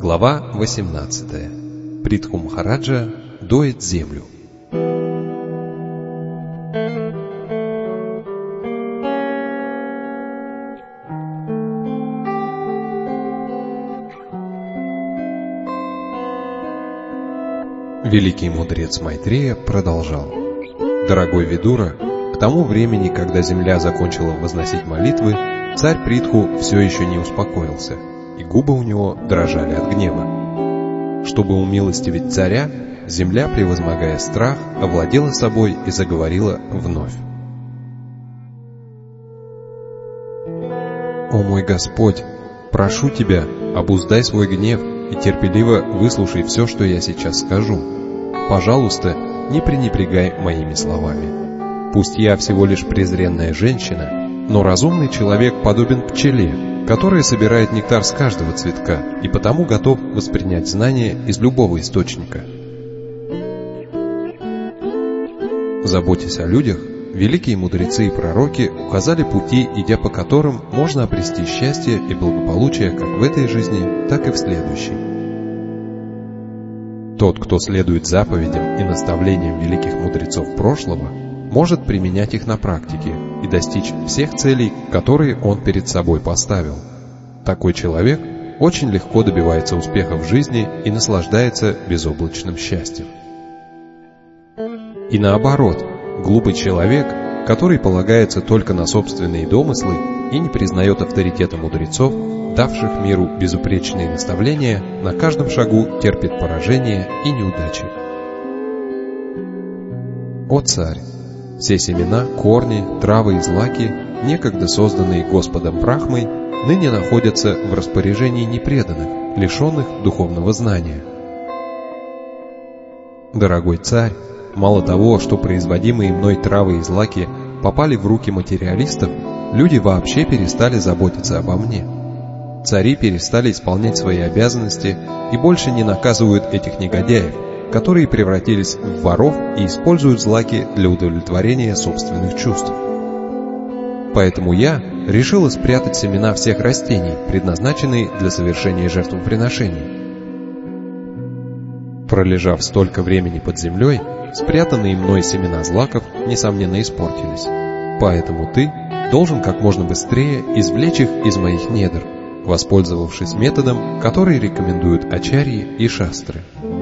Глава 18. Притху Махараджа доит землю. Великий мудрец Майтрея продолжал: «Дорогой Видура, к тому времени, когда земля закончила возносить молитвы, царь Притху все еще не успокоился, и губы у него дрожали от гнева. Чтобы умилостивить царя, земля, превозмогая страх, овладела собой и заговорила вновь. «О мой Господь, прошу Тебя, обуздай свой гнев и терпеливо выслушай все, что я сейчас скажу. Пожалуйста, не пренебрегай моими словами. Пусть я всего лишь презренная женщина, но разумный человек подобен пчеле, которая собирает нектар с каждого цветка и потому готов воспринять знания из любого источника. Заботясь о людях, великие мудрецы и пророки указали пути, идя по которым можно обрести счастье и благополучие как в этой жизни, так и в следующей. Тот, кто следует заповедям и наставлениям великих мудрецов прошлого, может применять их на практике и достичь всех целей, которые он перед собой поставил. Такой человек очень легко добивается успеха в жизни и наслаждается безоблачным счастьем. И наоборот, глупый человек, который полагается только на собственные домыслы и не признает авторитета мудрецов, давших миру безупречные наставления, на каждом шагу терпит поражение и неудачи. О царь! Все семена, корни, травы и злаки, некогда созданные Господом Брахмой, ныне находятся в распоряжении непреданных, лишенных духовного знания. Дорогой царь, мало того, что производимые мной травы и злаки попали в руки материалистов, люди вообще перестали заботиться обо мне. Цари перестали исполнять свои обязанности и больше не наказывают этих негодяев, которые превратились в воров и используют злаки для удовлетворения собственных чувств. Поэтому я решила спрятать семена всех растений, предназначенные для совершения жертвоприношений. Пролежав столько времени под землей, спрятанные мной семена злаков, несомненно, испортились. Поэтому ты должен как можно быстрее извлечь их из моих недр, воспользовавшись методом, который рекомендуют ачарьи и шастры.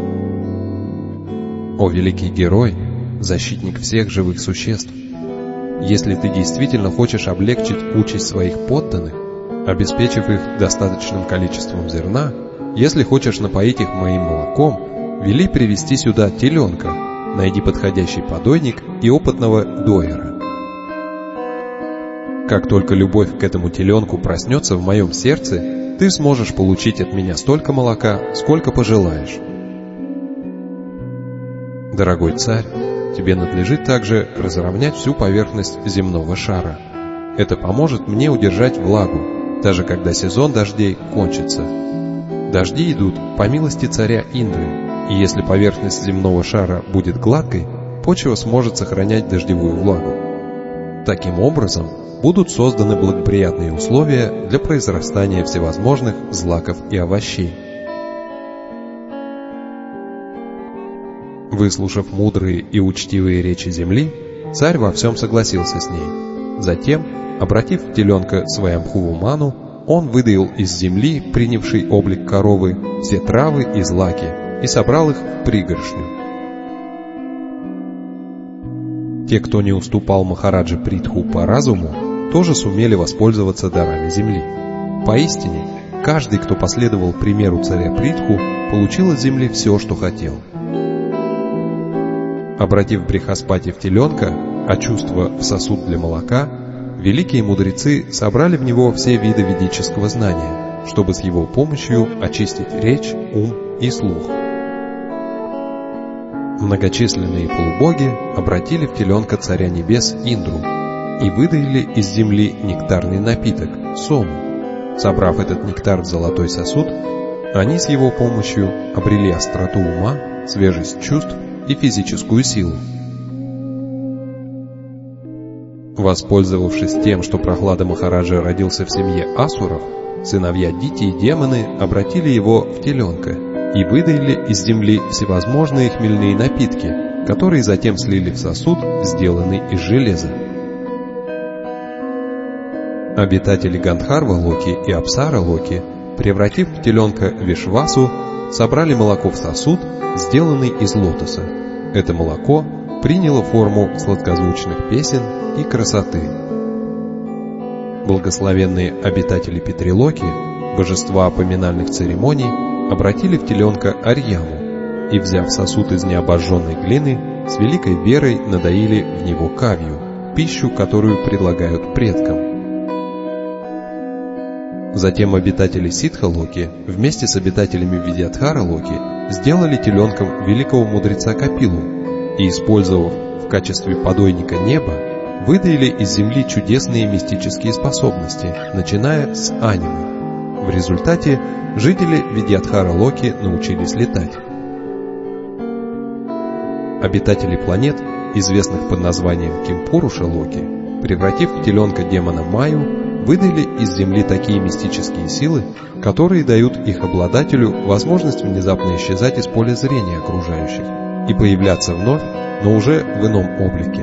О великий герой, защитник всех живых существ! Если ты действительно хочешь облегчить участь своих подданных, обеспечив их достаточным количеством зерна, если хочешь напоить их моим молоком, вели привести сюда теленка, найди подходящий подойник и опытного доера. Как только любовь к этому теленку проснется в моем сердце, ты сможешь получить от меня столько молока, сколько пожелаешь. Дорогой царь, тебе надлежит также разровнять всю поверхность земного шара. Это поможет мне удержать влагу, даже когда сезон дождей кончится. Дожди идут по милости царя Индры, и если поверхность земного шара будет гладкой, почва сможет сохранять дождевую влагу. Таким образом, будут созданы благоприятные условия для произрастания всевозможных злаков и овощей. Выслушав мудрые и учтивые речи земли, царь во всем согласился с ней. Затем, обратив в теленка Сваямбхуву Ману, он выдаил из земли, принявшей облик коровы, все травы и злаки и собрал их в пригоршню. Те, кто не уступал Махараджа Притху по разуму, тоже сумели воспользоваться дарами земли. Поистине, каждый, кто последовал примеру царя Притху, получил от земли все, что хотел. Обратив Брихаспати в теленка, а чувство в сосуд для молока, великие мудрецы собрали в него все виды ведического знания, чтобы с его помощью очистить речь, ум и слух. Многочисленные полубоги обратили в теленка царя небес Индру и выдаили из земли нектарный напиток – сому. Собрав этот нектар в золотой сосуд, они с его помощью обрели остроту ума, свежесть чувств и физическую силу. Воспользовавшись тем, что Прохлада Махараджа родился в семье асуров, Сыновья Дити и демоны обратили его в теленка и выдаили из земли всевозможные хмельные напитки, которые затем слили в сосуд, сделанный из железа. Обитатели Гандхарва-Локи и Апсара-Локи, превратив в теленка Вишвасу, собрали молоко в сосуд, сделанный из лотоса. Это молоко приняло форму сладкозвучных песен и красоты. Благословенные обитатели Питрилоки, божества поминальных церемоний, обратили в теленка Арьяму и, взяв сосуд из необожженной глины, с великой верой надоили в него кавью, пищу, которую предлагают предкам. Затем обитатели Ситха-Локи вместе с обитателями Видьядхара-Локи сделали теленком великого мудреца Капилу и, использовав в качестве подойника небо, выдаили из земли чудесные мистические способности, начиная с анимы. В результате жители Видьядхара-Локи научились летать. Обитатели планет, известных под названием Кимпуруша-Локи, превратив в теленка демона Майю, выдали из земли такие мистические силы, которые дают их обладателю возможность внезапно исчезать из поля зрения окружающих и появляться вновь, но уже в ином облике.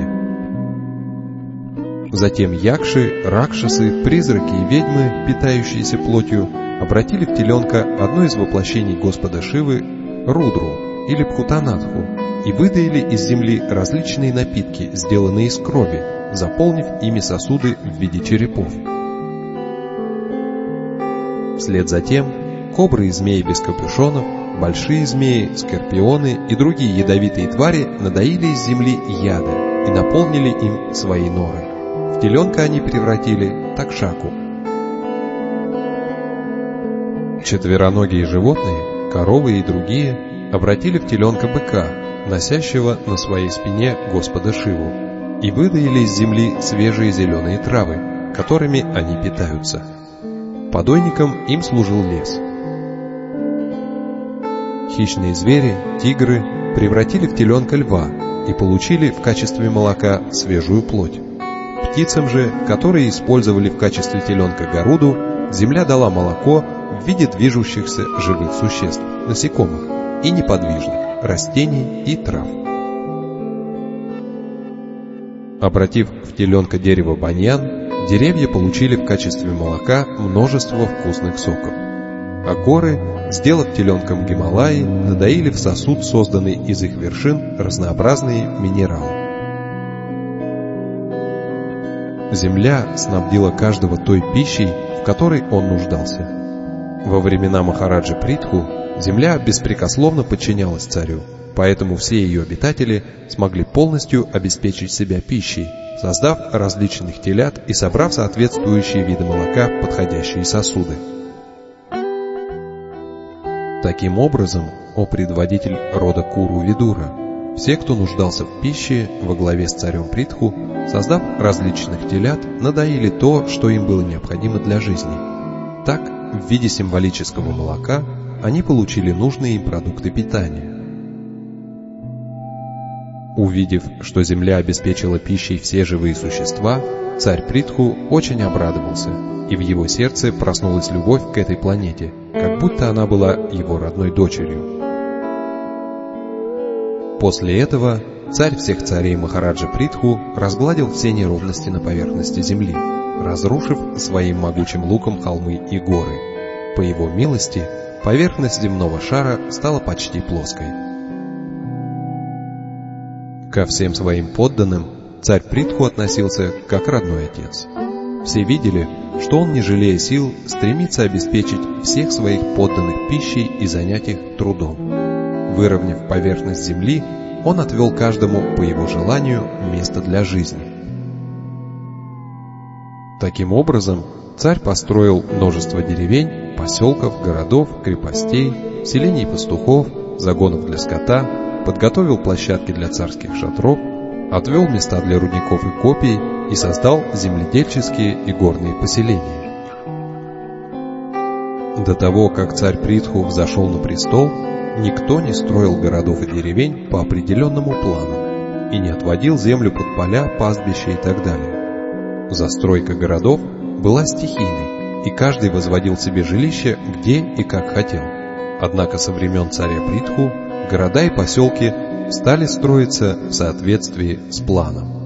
Затем якши, ракшасы, призраки и ведьмы, питающиеся плотью, обратили в теленка одно из воплощений Господа Шивы, Рудру или Пхутанатху, и выдаили из земли различные напитки, сделанные из крови, заполнив ими сосуды в виде черепов. Вслед за тем кобры и змеи без капюшонов, большие змеи, скорпионы и другие ядовитые твари надоили из земли яда и наполнили им свои норы. В теленка они превратили такшаку. Четвероногие животные, коровы и другие, обратили в теленка быка, носящего на своей спине Господа Шиву, и выдаили из земли свежие зеленые травы, которыми они питаются. Подойником им служил лес. Хищные звери, тигры, превратили в теленка льва и получили в качестве молока свежую плоть. Птицам же, которые использовали в качестве теленка Гаруду, земля дала молоко в виде движущихся живых существ, насекомых и неподвижных, растений и трав. Обратив в теленка дерево баньян, деревья получили в качестве молока множество вкусных соков. А горы, сделав теленком Гималаи, надоили в сосуд, созданный из их вершин, разнообразные минералы. Земля снабдила каждого той пищей, в которой он нуждался. Во времена Махараджи Притху земля беспрекословно подчинялась царю, поэтому все ее обитатели смогли полностью обеспечить себя пищей, создав различных телят и собрав соответствующие виды молока в подходящие сосуды. Таким образом, о предводитель рода Куру-Видура, все, кто нуждался в пище, во главе с царем Притху, создав различных телят, надоили то, что им было необходимо для жизни. Так, в виде символического молока, они получили нужные им продукты питания. Увидев, что земля обеспечила пищей все живые существа, царь Притху очень обрадовался, и в его сердце проснулась любовь к этой планете, как будто она была его родной дочерью. После этого царь всех царей Махараджа Притху разгладил все неровности на поверхности земли, разрушив своим могучим луком холмы и горы. По его милости, поверхность земного шара стала почти плоской. Ко всем своим подданным царь Притху относился как родной отец. Все видели, что он, не жалея сил, стремится обеспечить всех своих подданных пищей и занять их трудом. Выровняв поверхность земли, он отвел каждому по его желанию место для жизни. Таким образом, царь построил множество деревень, поселков, городов, крепостей, селений пастухов, загонов для скота, подготовил площадки для царских шатров, отвел места для рудников и копий и создал земледельческие и горные поселения. До того, как царь Притху взошел на престол, никто не строил городов и деревень по определенному плану и не отводил землю под поля, пастбища и так далее. Застройка городов была стихийной и каждый возводил себе жилище где и как хотел. Однако со времен царя Притху города и поселки стали строиться в соответствии с планом.